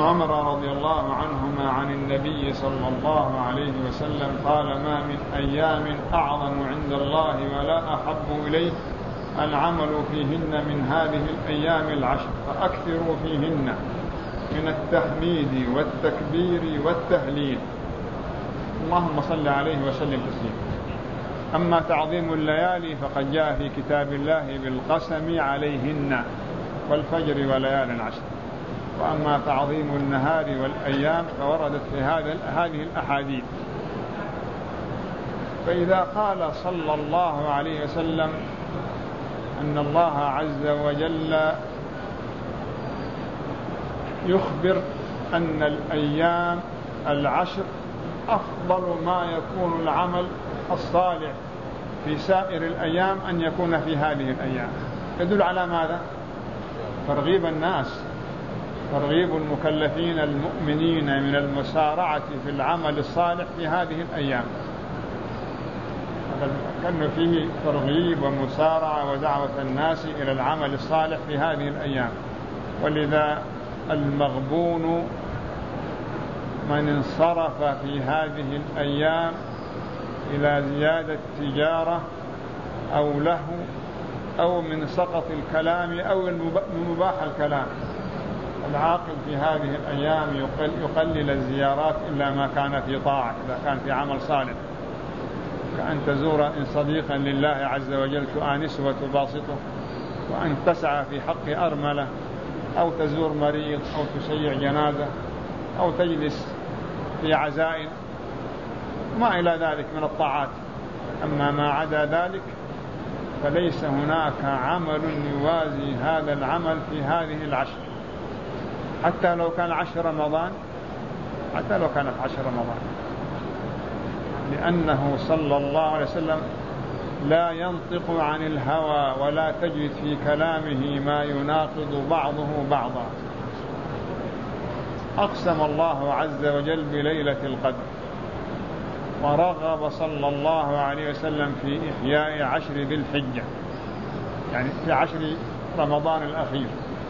عمر رضي الله عنهما عن النبي صلى الله عليه وسلم قال: ما من أيام أعظم عند الله ولا أحب إليه العمل فيهن من هذه الأيام العشر، فأكثروا فيهن من التحميد والتكبير والتهليل. اللهم صل عليه وسلم تسليما. أما تعظيم الليالي فقد جاء في كتاب الله بالقسم عليهن والفجر وليال عشر. وأما تعظيم النهار والأيام فوردت في هذه الأحاديث. فإذا قال صلى الله عليه وسلم أن الله عز وجل يخبر أن الأيام العشر أفضل ما يكون العمل الصالح في سائر الأيام أن يكون في هذه الأيام، يدل على ماذا؟ ترغيب الناس، ترغيب المكلفين المؤمنين من المسارعة في العمل الصالح في هذه الأيام. كان فيه ترغيب ومسارعة ودعوة الناس إلى العمل الصالح في هذه الأيام. ولذا المغبون من انصرف في هذه الأيام إلى زيادة تجارة أو له أو من سقط الكلام أو من مباح الكلام. العاقل في هذه الأيام يقلل الزيارات إلا ما كان في طاعة، إذا كان في عمل صالح، كأن تزور إن صديقا لله عز وجل تؤانسه وتباسطه، وأن تسعى في حق أرملة، أو تزور مريض، أو تشيع جنازة، أو تجلس في عزائم، ما إلى ذلك من الطاعات. أما ما عدا ذلك فليس هناك عمل يوازي هذا العمل في هذه العشر، حتى لو كان 10 رمضان، حتى لو كانت 10 رمضان، لأنه صلى الله عليه وسلم لا ينطق عن الهوى ولا تجد في كلامه ما يناقض بعضه بعضا. أقسم الله عز وجل بليلة القدر، ورغب صلى الله عليه وسلم في إحياء 10 ذي الحجة، يعني في 10 رمضان الأخير.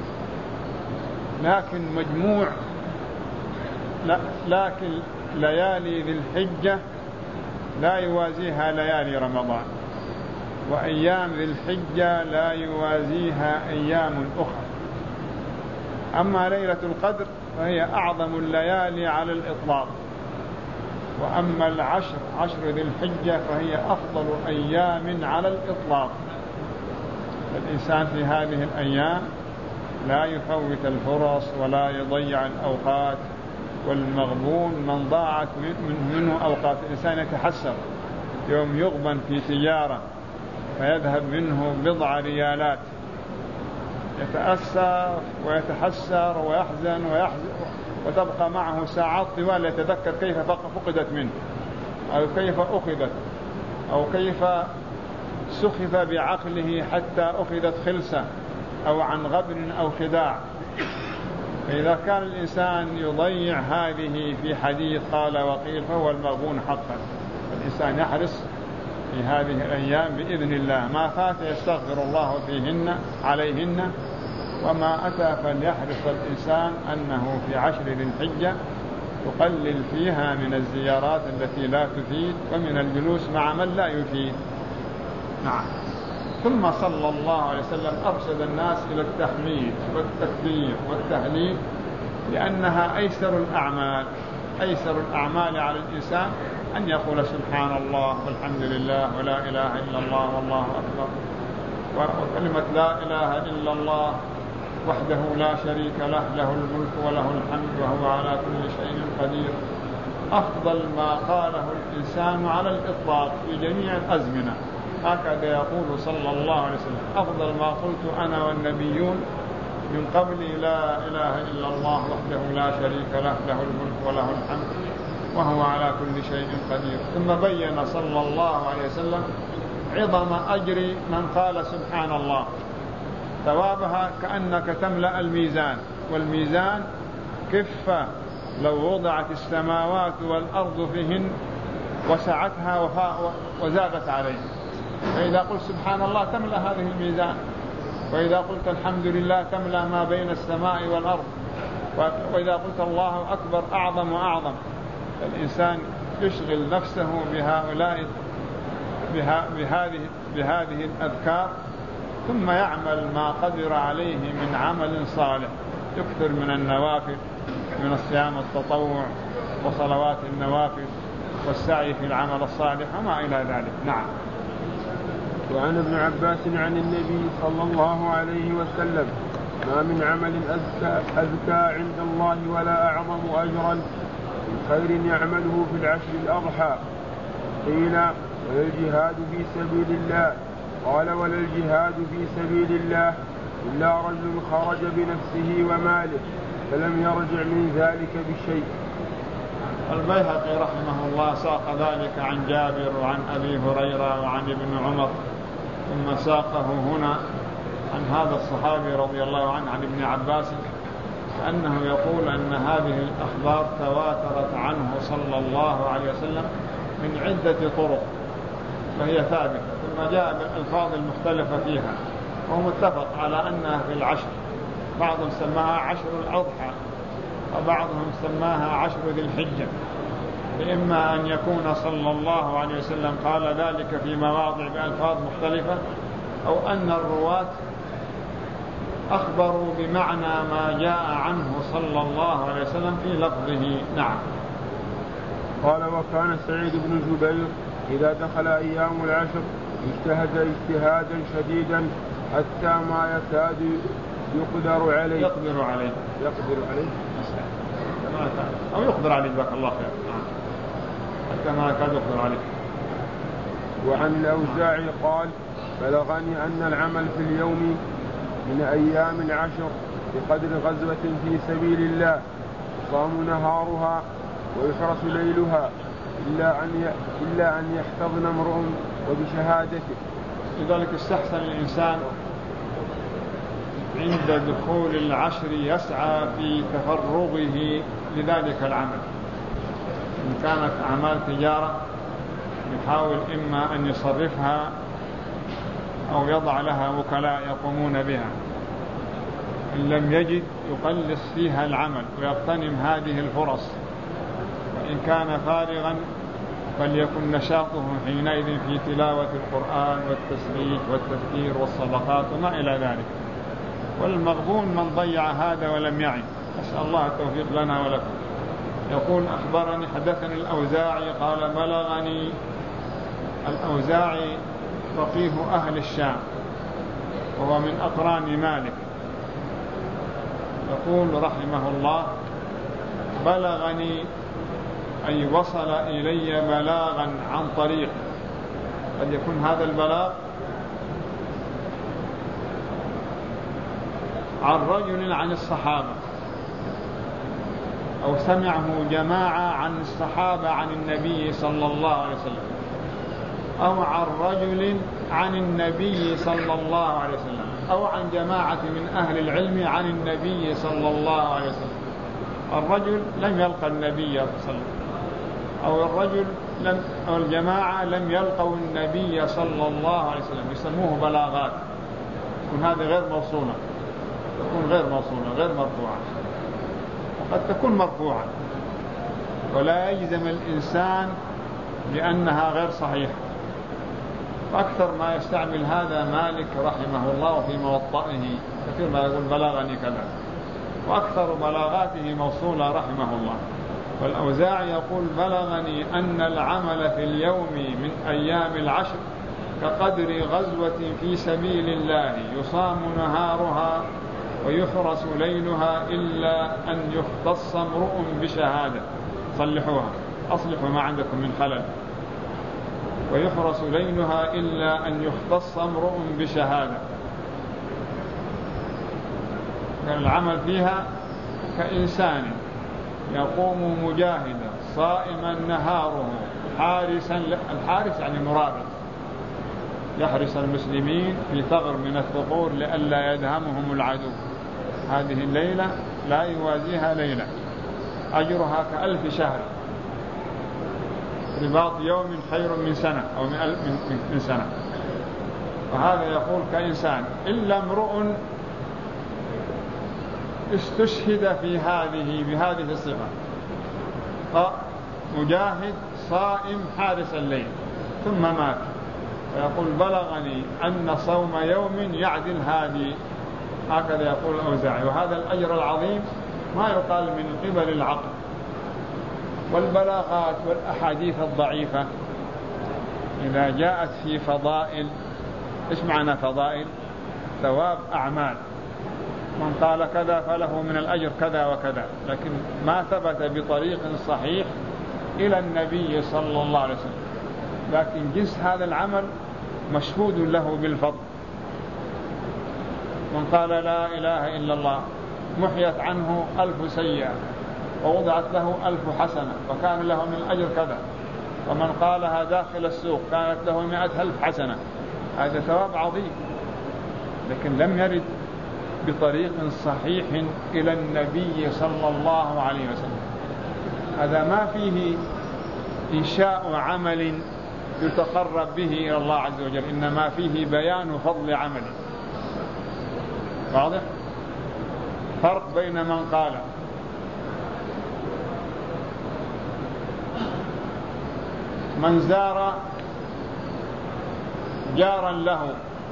لكن ليالي ذي الحجة لا يوازيها ليالي رمضان، وأيام ذي الحجة لا يوازيها أيام أخرى. أما ليلة القدر فهي أعظم الليالي على الإطلاق، وأما 10 ذي الحجة فهي أفضل أيام على الإطلاق. الإنسان في هذه الأيام لا يفوت الفرص ولا يضيع الأوقات. والمغبون من ضاعت منه أوقات. الإنسان يتحسر يوم يغبن في تجارة فيذهب منه بضع ريالات، يتأسف ويتحسر ويحزن وتبقى معه ساعات طوال يتذكر كيف فقدت منه، أو كيف أخذت، أو كيف سخف بعقله حتى أخذت خلسة، أو عن غبن أو خداع. فإذا كان الإنسان يضيع هذه في حديث قال وقيل فهو المغبون حقا. الإنسان يحرص في هذه الأيام بإذن الله، ما فات يستغفر الله فيهن عليهن، وما أتى فليحرص الإنسان أنه في 10 ذي الحجة يقلل فيها من الزيارات التي لا تفيد ومن الجلوس مع من لا يفيد. نعم. ثم صلى الله عليه وسلم أرشد الناس إلى التحميد والتكبير والتهليل، لأنها أيسر الأعمال على الإنسان أن يقول سبحان الله والحمد لله ولا إله إلا الله والله أكبر، وكلمة لا إله إلا الله وحده لا شريك له، له الملك وله الحمد وهو على كل شيء قدير. أفضل ما قاله الإنسان على الإطلاق في جميع الأزمنة. هكذا يقول صلى الله عليه وسلم: أفضل ما قلت أنا والنبيون من قبلي لا إله إلا الله وحده لا شريك له، له الملك وله الحمد وهو على كل شيء قدير. ثم بين صلى الله عليه وسلم عظم أجر من قال سبحان الله، ثوابها كأنك تملأ الميزان، والميزان كفة لو وضعت السماوات والأرض فيهن وسعتها وزادت عليه. فإذا قلت سبحان الله تملأ هذه الميزان، وإذا قلت الحمد لله تملأ ما بين السماء والأرض، وإذا قلت الله أكبر أعظم وأعظم. الإنسان يشغل نفسه بهذه الأذكار، ثم يعمل ما قدر عليه من عمل صالح، يكثر من النوافل، من الصيام التطوع وصلوات النوافل والسعي في العمل الصالح وما إلى ذلك. نعم. وعن ابن عباس عن النبي صلى الله عليه وسلم: ما من عمل أزكى عند الله ولا أعظم أجرا من خير يعمله في العشر الأضحى. قيل: ولا الجهاد في سبيل الله؟ قال: ولا الجهاد في سبيل الله إلا رجل خرج بنفسه وماله فلم يرجع من ذلك بشيء. البيهقي رحمه الله ساق ذلك عن جابر وعن أبي هريرة وعن ابن عمر، ثم ساقه هنا عن هذا الصحابي رضي الله عنه عن ابن عباس، أنه يقول أن هذه الأخبار تواترت عنه صلى الله عليه وسلم من عدة طرق، فهي ثابتة، ثم جاء بالألفاظ المختلفة فيها، وهو متفق على أنها في العشر. بعضهم سماها عشر الأضحى، وبعضهم سماها عشر ذي الحجة، إما أن يكون صلى الله عليه وسلم قال ذلك في مواضع بألفاظ مختلفة، أو أن الرواة أخبروا بمعنى ما جاء عنه صلى الله عليه وسلم في لفظه. نعم. قال: وكان سعيد بن جبير إذا دخل أيام العشر اجتهد اجتهادا شديدا حتى ما يكاد يقدر عليه أو يقدر عليه، بارك الله خير، حتى ما يكاد يقدر عليه. وعن الأوزاعي قال: بلغني أن العمل في اليوم من أيام العشر بقدر غزوة في سبيل الله يصام نهارها ويحرس ليلها إلا أن يحتضن امرؤ وبشهادته. لذلك استحسن الإنسان عند دخول العشر يسعى في تفرغه لذلك العمل. إن كانت أعمال تجارة يحاول إما أن يصرفها أو يضع لها وكلاء يقومون بها، إن لم يجد يقلص فيها العمل ويغتنم هذه الفرص، وإن كان فارغا فليكن نشاطه حينئذ في تلاوة القرآن والتسبيح والتذكير والصدقات وما إلى ذلك. والمغبون من ضيع هذا ولم يعي، أسأل الله التوفيق لنا ولكم. يقول: أخبرني حدثني الأوزاعي قال: بلغني. الأوزاعي فقيه أهل الشام وهو من أقران مالك، يقول رحمه الله: بلغني أي وصل إلي بلاغا عن طريق. قد يكون هذا البلاغ عن رجل عن الصحابة، أو سمعه جماعة عن الصحابة عن النبي صلى الله عليه وسلم، أو عن رجل عن النبي صلى الله عليه وسلم، أو عن جماعة من أهل العلم عن النبي صلى الله عليه وسلم. الرجل لم يلقى النبي صلى الله عليه وسلم، أو الجماعة لم يلقوا النبي صلى الله عليه وسلم، يسموه بلاغات. تكون هذه غير موصولة، تكون غير موصولة غير مرفوعة، وقد تكون مرفوعة ولا يجزم الإنسان لأنها غير صحيحة. أكثر ما يستعمل هذا مالك رحمه الله في موطئه، كثير ما يقول بلغني كذا، وأكثر بلاغاته موصولة رحمه الله. والأوزاعي يقول: بلغني أن العمل في اليوم من أيام العشر كقدر غزوة في سبيل الله يصام نهارها ويحرس ليلها إلا أن يختص امرؤ بشهادة. صلحوها، أصلحوا ما عندكم من خلل. ويحرس ليلها إلا أن يختص امرؤ بشهادة. كان العمل فيها كإنسان يقوم مجاهدا صائما نهاره حارسا، الحارس يعني مرابط، يحرس المسلمين في ثغر من الثغور لئلا يدهمهم العدو. هذه الليلة لا يوازيها ليلة، أجرها ك1000 شهر. رباط يوم خير من سنة أو من سنة. وهذا يقول كإنسان، إلا امرؤ استشهد بهذه الصفة. مجاهد صائم حارس الليل ثم مات، فيقول بلغني أن صوم يوم يعدل هذه، هكذا يقول الأوزاعي. وهذا الأجر العظيم ما يقال من قبل العقل. والبلاغات والأحاديث الضعيفة إذا جاءت في فضائل، إيش معنى فضائل؟ ثواب أعمال، من قال كذا فله من الأجر كذا وكذا، لكن ما ثبت بطريق صحيح إلى النبي صلى الله عليه وسلم. لكن جنس هذا العمل مشهود له بالفضل. من قال لا إله إلا الله محيت عنه 1000 سيئة ووضعت له 1000 حسنة وكان له من الأجر كذا. ومن قالها داخل السوق كانت له 100,000 حسنة. هذا ثواب عظيم، لكن لم يرد بطريق صحيح إلى النبي صلى الله عليه وسلم. هذا ما فيه إنشاء عمل يتقرب به إلى الله عز وجل، إنما فيه بيان فضل عمله. واضح؟ فرق بين من قال من زار جارا له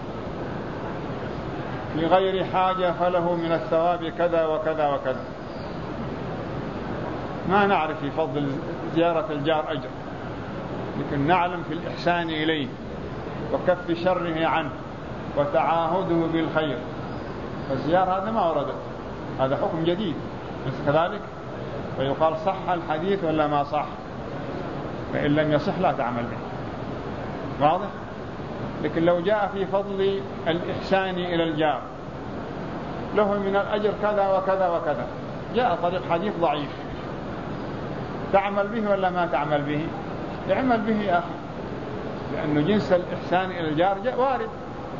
في غير حاجة فله من الثواب كذا وكذا وكذا. ما نعرف في فضل زيارة الجار أجر، لكن نعلم في الإحسان إليه وكف شره عنه وتعاهده بالخير. فالزيارة هذا ما وردت، هذا حكم جديد كذلك، فيقال صح الحديث ولا ما صح؟ فإن لم يصح لا تعمل به. واضح؟ لكن لو جاء في فضل الإحسان إلى الجار له من الأجر كذا وكذا وكذا، جاء طريق حديث ضعيف، تعمل به ولا ما تعمل به؟ اعمل به يا أخي، لأنه جنس الإحسان إلى الجار وارد.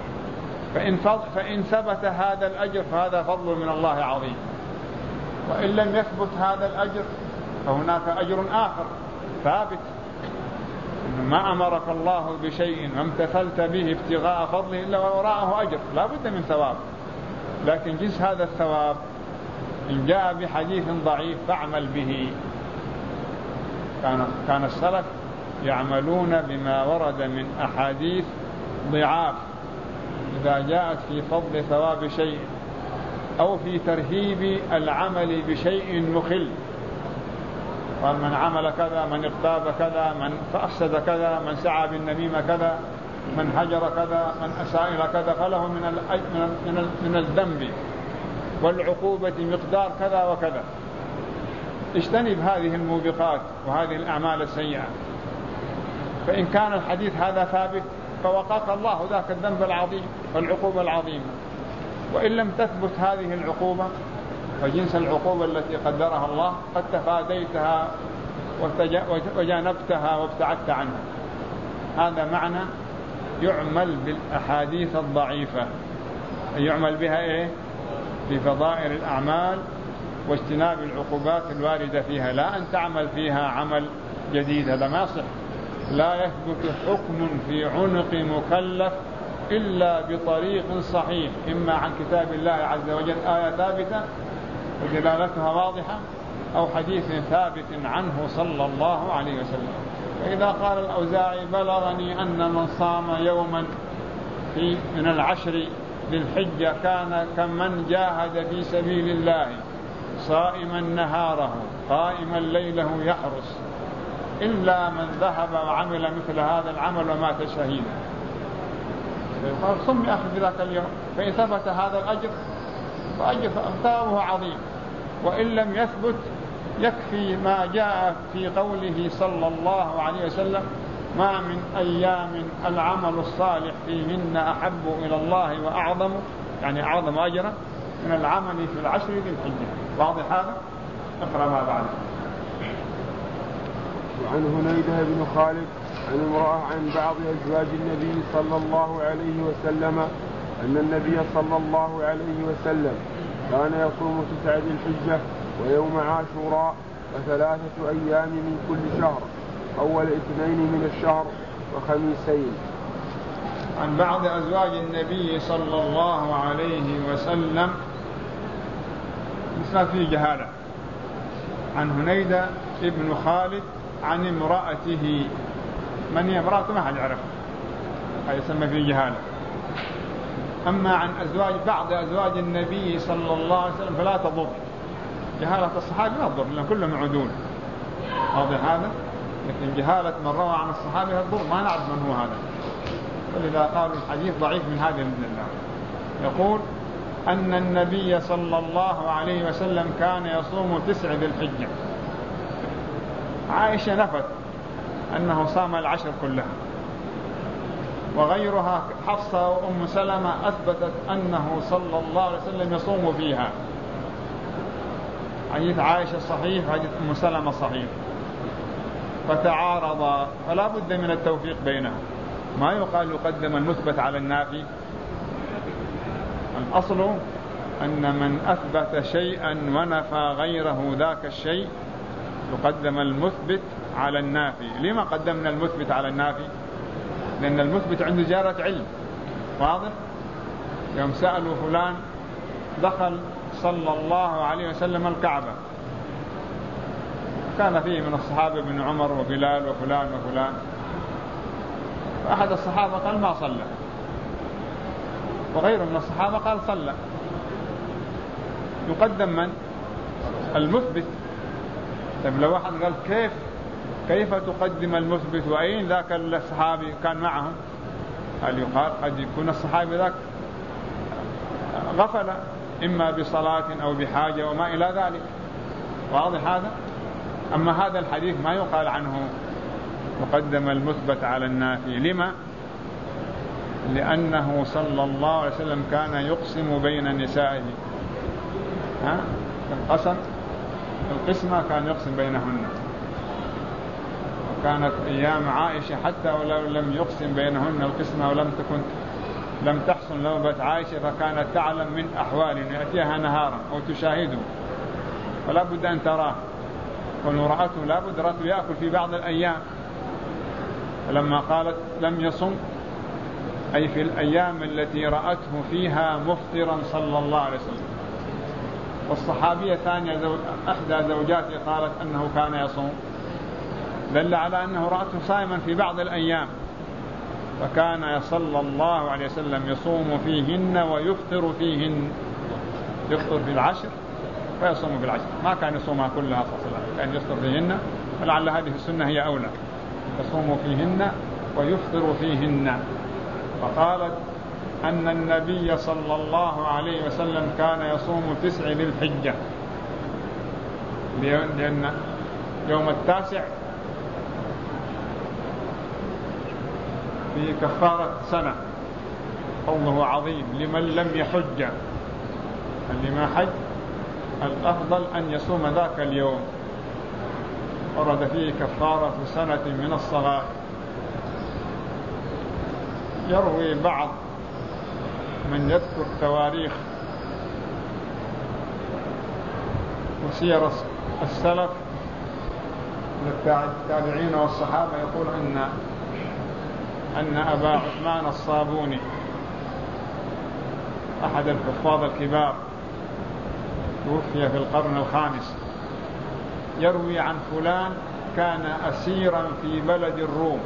فإن ثبت هذا الأجر فهذا فضل من الله عظيم، وإن لم يثبت هذا الأجر فهناك أجر آخر ثابت. ما أمرك الله بشيء وامتثلت به ابتغاء فضله إلا ووراءه أجر، لا بد من ثواب. لكن جنس هذا الثواب إن جاء بحديث ضعيف فاعمل به. كان السلف يعملون بما ورد من أحاديث ضعاف إذا جاءت في فضل ثواب شيء أو في ترهيب العمل بشيء مخل. قال من عمل كذا، من اغتاب كذا، من فأفسد كذا، من سعى بالنميمة كذا، من هجر كذا، من أساء إلى كذا، فله من الذنب والعقوبة مقدار كذا وكذا. اجتنب هذه الموبقات وهذه الأعمال السيئة. فإن كان الحديث هذا ثابت فوقاك الله ذاك الذنب العظيم والعقوبة العظيمة. وإن لم تثبت هذه العقوبة فجنس العقوبة التي قدرها الله قد تفاديتها وجانبتها وابتعدت عنها. هذا معنى يعمل بالأحاديث الضعيفة، يعمل بها إيه؟ بفضائل الأعمال واجتناب العقوبات الواردة فيها، لا أن تعمل فيها عمل جديد، هذا ما يصح. لا يثبت حكم في عنق مكلف إلا بطريق صحيح، إما عن كتاب الله عز وجل آية ثابتة ودلالتها واضحة، أو حديث ثابت عنه صلى الله عليه وسلم. فإذا قال الأوزاعي بلغني أن من صام يوما من العشر للحجة كان كمن جاهد في سبيل الله صائما نهاره قائما ليله يحرس، إلا من ذهب وعمل مثل هذا العمل ومات شهيدا. قال صم يا أخي بذاك اليوم، فإن ثبت هذا الأجر فأجر ثوابه عظيم، وإن لم يثبت يكفي ما جاء في قوله صلى الله عليه وسلم ما من أيام العمل الصالح فيهن أحب إلى الله وأعظم، يعني أعظم أجرا من العمل في العشر ذي الحجة. واضح هذا؟ اقرأ ما بعد. وعن هنيدة بن خالد عن امرأة عن بعض أزواج النبي صلى الله عليه وسلم أن النبي صلى الله عليه وسلم كان يصوم 9 ذي الحجة ويوم عاشوراء و3 أيام من كل شهر، أول 2 من الشهر وخميسين. عن بعض أزواج النبي صلى الله عليه وسلم الإسناد فيه جهالة. عن هنيدة ابن خالد عن امرأته. من هي امرأته ما حد يعرف، هذا يسمى فيه جهالة. أما عن بعض أزواج النبي صلى الله عليه وسلم فلا تضر. جهالة الصحابة لا تضر لأن كلهم عدول، واضح هذا. لكن جهالة من روى عن الصحابة تضر، ما نعرف من هو هذا، ولذا قالوا الحديث ضعيف من هذه الدلالة. يقول أن النبي صلى الله عليه وسلم كان يصوم 9 ذي الحجة. عائشة نفت أنه صام العشر كلها، وغيرها حفصة وأم سلمة أثبتت أنه صلى الله عليه وسلم يصوم فيها. حديث عائشة صحيح، حديث أم سلمة صحيح، فتعارضا، فلا بد من التوفيق بينها. ما يقال يقدم المثبت على النافي. الأصل أن من أثبت شيئا ونفى غيره ذاك الشيء يقدم المثبت على النافي. لما قدمنا المثبت على النافي؟ لأن المثبت عنده زيادة علم، واضح. يوم سألوا فلان دخل صلى الله عليه وسلم الكعبة، كان فيه من الصحابة ابن عمر وبلال وفلان وفلان، فأحد الصحابة قال ما صلى، وغيره من الصحابة قال صلى. يقدم من؟ المثبت. طيب لو واحد قال كيف تقدم المثبت وأين ذاك الصحابي كان معهم؟ هل يقال قد يكون الصحابي ذاك غفل إما بصلاة أو بحاجة وما إلى ذلك، واضح هذا. أما هذا الحديث ما يقال عنه مقدم المثبت على النافي. لما؟ لأنه صلى الله عليه وسلم كان يقسم بين نسائه. القسمة كان يقسم بينهن، وكانت أيام عائشة حتى ولو لم يقسم بينهن القسمة لم تحصل نوبة عائشة، فكانت تعلم من أحوال يأتيها نهارا أو تشاهده، فلا بد أن تراه. ونرأته لا بد رأته يأكل في بعض الأيام، فلما قالت لم يصم أي في الأيام التي رأته فيها مفطرا صلى الله عليه وسلم. والصحابية الثانية أحدى زوجاته قالت أنه كان يصوم، دل على أنه رأته صائما في بعض الأيام، فكان صلى الله عليه وسلم يصوم فيهن ويفطر فيهن. يفطر في العشر ويصوم في العشر، ما كان يصومها كلها صلى الله عليه وسلم، كان يفطر فيهن، ولعل هذه السنة هي أولى، يصوم فيهن ويفطر فيهن. فقالت أن النبي صلى الله عليه وسلم كان يصوم 9 ذي الحجة، لأن يوم 9 في كفارة سنة، قوله عظيم لمن لم يحج، اللي ما حج الأفضل أن يصوم ذاك اليوم. ورد فيه كفارة سنة من الصغائر. يروي بعض من يذكر تواريخ وسير السلف التابعين والصحابة، يقول أن أبا عثمان الصابوني أحد الحفاظ الكبار توفي في القرن الخامس، يروي عن فلان كان أسيرا في بلد الروم.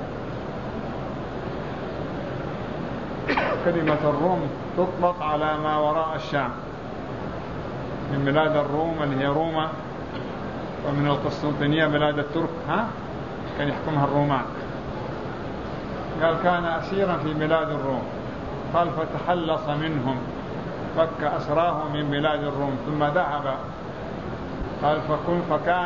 كلمة الروم تطلق على ما وراء الشام، من بلاد الروم اللي هي روما، ومن القسطنطينية بلاد الترك، كان يحكمها الرومان. قال كان أسيرا في بلاد الروم، قال فتحلص منهم، فك أسراه من بلاد الروم ثم ذهب، قال فكان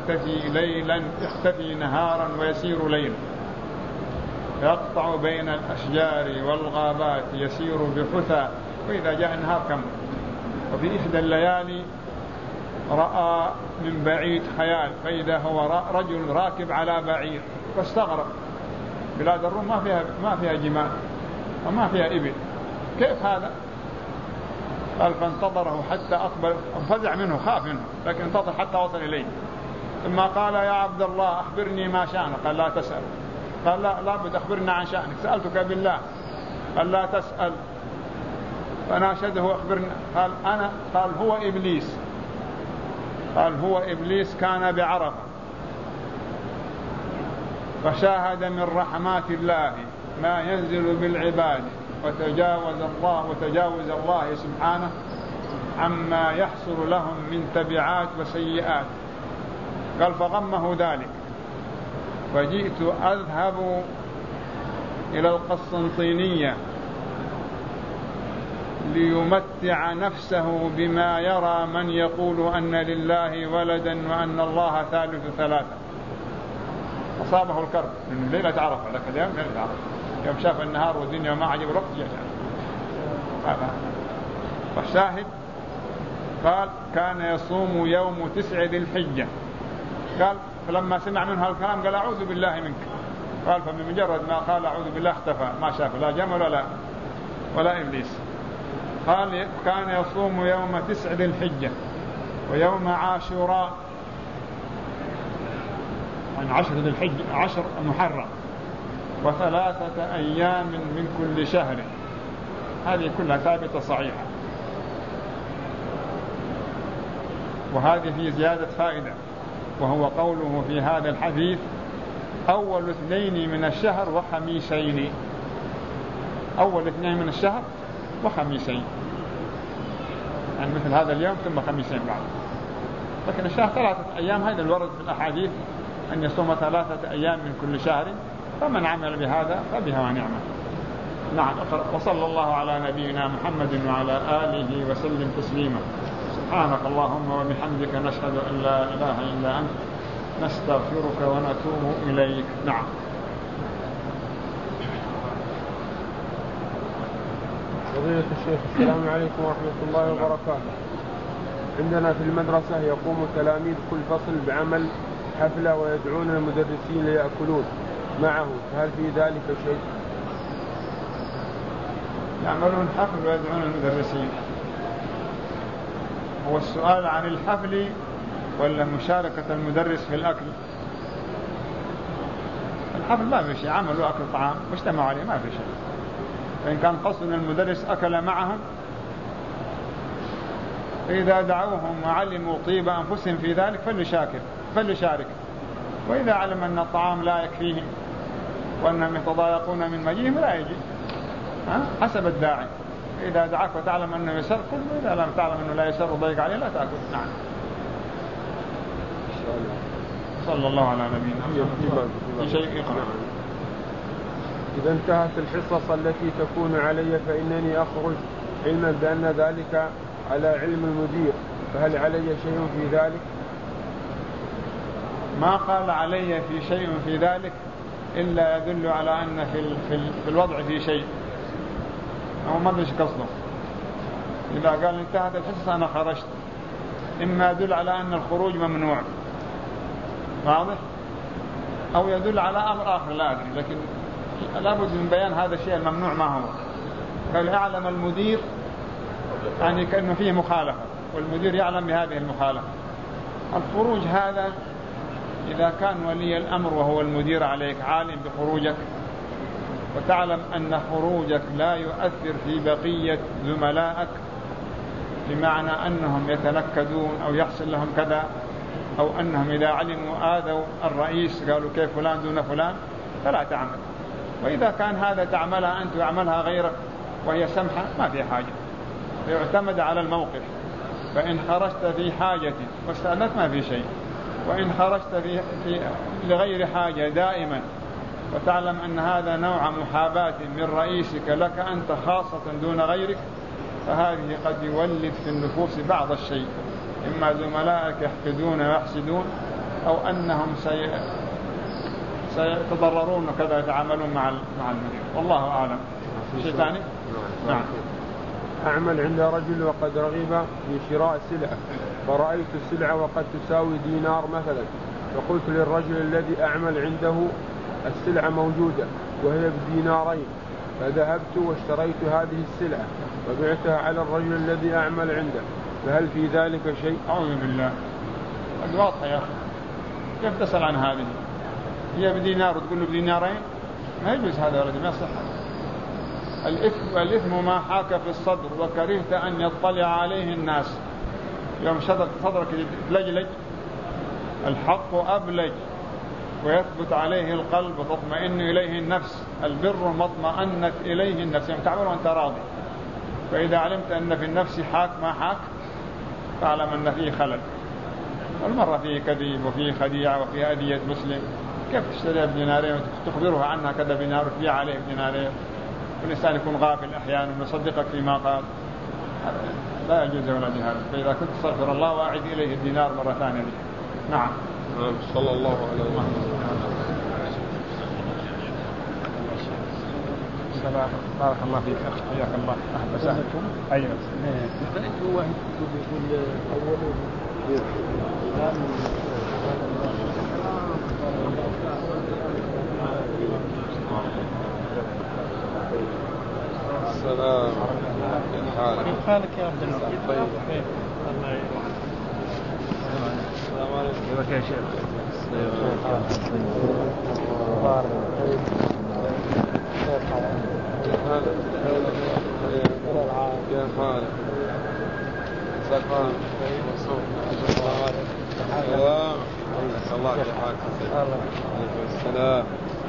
يختفي نهارا ويسير ليلا، يقطع بين الأشجار والغابات يسير بحثى، وإذا جاء النهار كمل. وفي إحدى الليالي رأى من بعيد خيال، فإذا هو رجل راكب على بعير، فاستغرب. بلاد الروم ما فيها جمال وما فيها إبل، كيف هذا؟ قال فانتظره حتى أقبل، فزع منه، خاف منه، لكن انتظر حتى وصل إليه. ثم قال يا عبد الله أخبرني ما شأنك؟ قال لا تسأل. قال لا بد أخبرنا عن شأنك، سألتك بالله. قال لا تسأل. فناشده أخبرنا. قال هو إبليس. قال هو إبليس كان بعرفة فشاهد من رحمات الله ما ينزل بالعباد وتجاوز الله سبحانه عما يحصل لهم من تبعات وسيئات. قال فغمه ذلك فجئت أذهب إلى القسطنطينية ليمتع نفسه بما يرى من يقول أن لله ولدا وأن الله ثالث ثلاثة. أصابه الكرب من ليلة عرفة، ذاك اليوم ليلة عرفة، يوم شاف النهار والدنيا ما عجب الوقت جاء. فالشاهد قال كان يصوم يوم 9 ذي الحجة. قال فلما سمع منه الكلام قال أعوذ بالله منك. قال فبمجرد ما قال أعوذ بالله اختفى، ما شاف لا جمل ولا إبليس. قال كان يصوم يوم 9 ذي الحجة ويوم عاشوراء، يعني 10 ذي الحجة 10 محرم، و3 أيام من كل شهر. هذه كلها ثابتة صحيحة. وهذه في زيادة فائدة، وهو قوله في هذا الحديث أول 2 من الشهر وخميسين. أول 2 من الشهر وخميسين، يعني مثل هذا اليوم ثم خميسين بعد. لكن الشهر 3 أيام، هذا الورد في الأحاديث أن يصوم 3 أيام من كل شهر، فمن عمل بهذا فبها ونعمة. نعم. وصلى الله على نبينا محمد وعلى آله وسلم تسليما. سبحانك اللهم وبحمدك نشهد أن لا إله إلا أنت نستغفرك ونتوب إليك. نعم. فضيلة الشيخ السلام عليكم ورحمة الله وبركاته. عندنا في المدرسة يقوم تلاميذ كل فصل بعمل حفلة ويدعون المدرسين ليأكلون معه، فهل في ذلك شيء؟ يعملون حفل ويدعون المدرسين. هو السؤال عن الحفل ولا مشاركة المدرس في الأكل؟ الحفل ما في شيء، عملوا أكل طعام واجتمعوا عليه، ما في شيء. فإن كان قصد المدرس أكل معهم، إذا دعوهم وعلموا طيب أنفسهم في ذلك فليشارك. وإذا علم أن الطعام لا يكفيهم وأنهم يتضايقون من مجيئهم لا يجي، حسب الداعي. إذا دعاك وتعلم أنه يسر كل، إذا لم تعلم أنه لا يسر وضيق عليه لا تأكل. نعم. صلى الله على نبينا. في شيء يقرأ. إذا انتهت الحصص التي تكون علي فإنني أخرج علما بأن ذلك على علم المدير، فهل علي شيء في ذلك؟ ما قال علي في شيء في ذلك إلا يدل على أن في الوضع في شيء، أو ما أدري قصده. إذا قال انتهت الحصص أنا خرجت، إما يدل على أن الخروج ممنوع، واضح، أو يدل على أمر آخر لا أدري، لكن لابد من بيان هذا الشيء الممنوع ما هو. قال يعلم المدير، يعني كأنه فيه مخالفة، والمدير يعلم بهذه المخالفة. الخروج هذا إذا كان ولي الأمر وهو المدير عليك عالم بخروجك، وتعلم أن خروجك لا يؤثر في بقية زملائك، بمعنى أنهم يتنكدون أو يحصل لهم كذا، أو أنهم إذا علموا آذوا الرئيس قالوا كيف فلان دون فلان، فلا تعمل. وإذا كان هذا تعملها أنت ويعملها غيرك وهي سمحة ما في حاجة، فيعتمد على الموقف. فإن خرجت في حاجة واستأذنت ما في شيء، وإن خرجت في لغير حاجة دائما وتعلم أن هذا نوع محاباة من رئيسك لك أنت خاصة دون غيرك، فهذه قد يولد في النفوس بعض الشيء، إما زملائك يحقدون ويحسدون، أو أنهم سيتضررون وكذا يتعاملون مع المدير. والله أعلم. شيء ثاني؟ نعم. أعمل عند رجل وقد رغب في شراء سلعة، فرأيت السلعة وقد تساوي دينار مثلا، فقلت للرجل الذي أعمل عنده السلعة موجودة وهي بدينارين، فذهبت واشتريت هذه السلعة وبعتها على الرجل الذي أعمل عنده، فهل في ذلك شيء؟ أعوذ بالله، قد واضح يا أخي، كيف تسأل عن هذه؟ هي بدينار وتقول له بدينارين؟ ما يجوز هذا يا رجل، ما يصح. الإثم ما حاك في الصدر وكرهت أن يطلع عليه الناس، يوم صدرك يتلجلج الحق أبلج ويثبت عليه القلب وتطمئن إليه النفس. البر ما اطمأنت إليه النفس، يعني تعمل وأنت راضي. فإذا علمت أن في النفس حاك ما حاك فاعلم أن فيه خلل. والمرة فيه كذب وفيه خديعة وفيه أذية مسلم. كيف تشتريها بدينارين وتخبرها عنها كذا بدينار وتبيع عليه بدينارين؟ والإنسان يكون غافل أحيانا ويصدقك فيما قال. لا يجوز ولا جهاد. فإذا كنت تستغفر الله وأعد إليه الدينار مرة ثانية. نعم. صلى الله عليه وسلم. بارك الله فيك أخ، حياك الله. أهلا وسهلا. أيوة. هو واحد يقول أوله السلام. كيف حالك يا عبد الله؟ طيب. الله يعينك. السلام عليكم. كيفك يا شيخ؟ كيف حالك؟ كيف حالك؟ مساك الله. السلام عليكم. الله كيف حالك؟ عليكم السلام.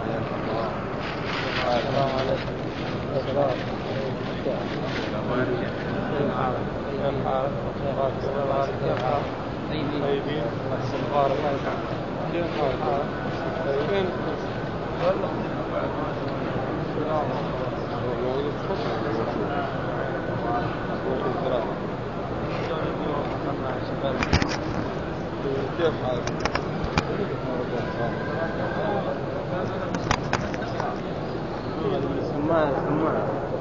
السلام عليكم. طيبين. كيف حالك؟ طيبين. كيف حالك؟ سماعة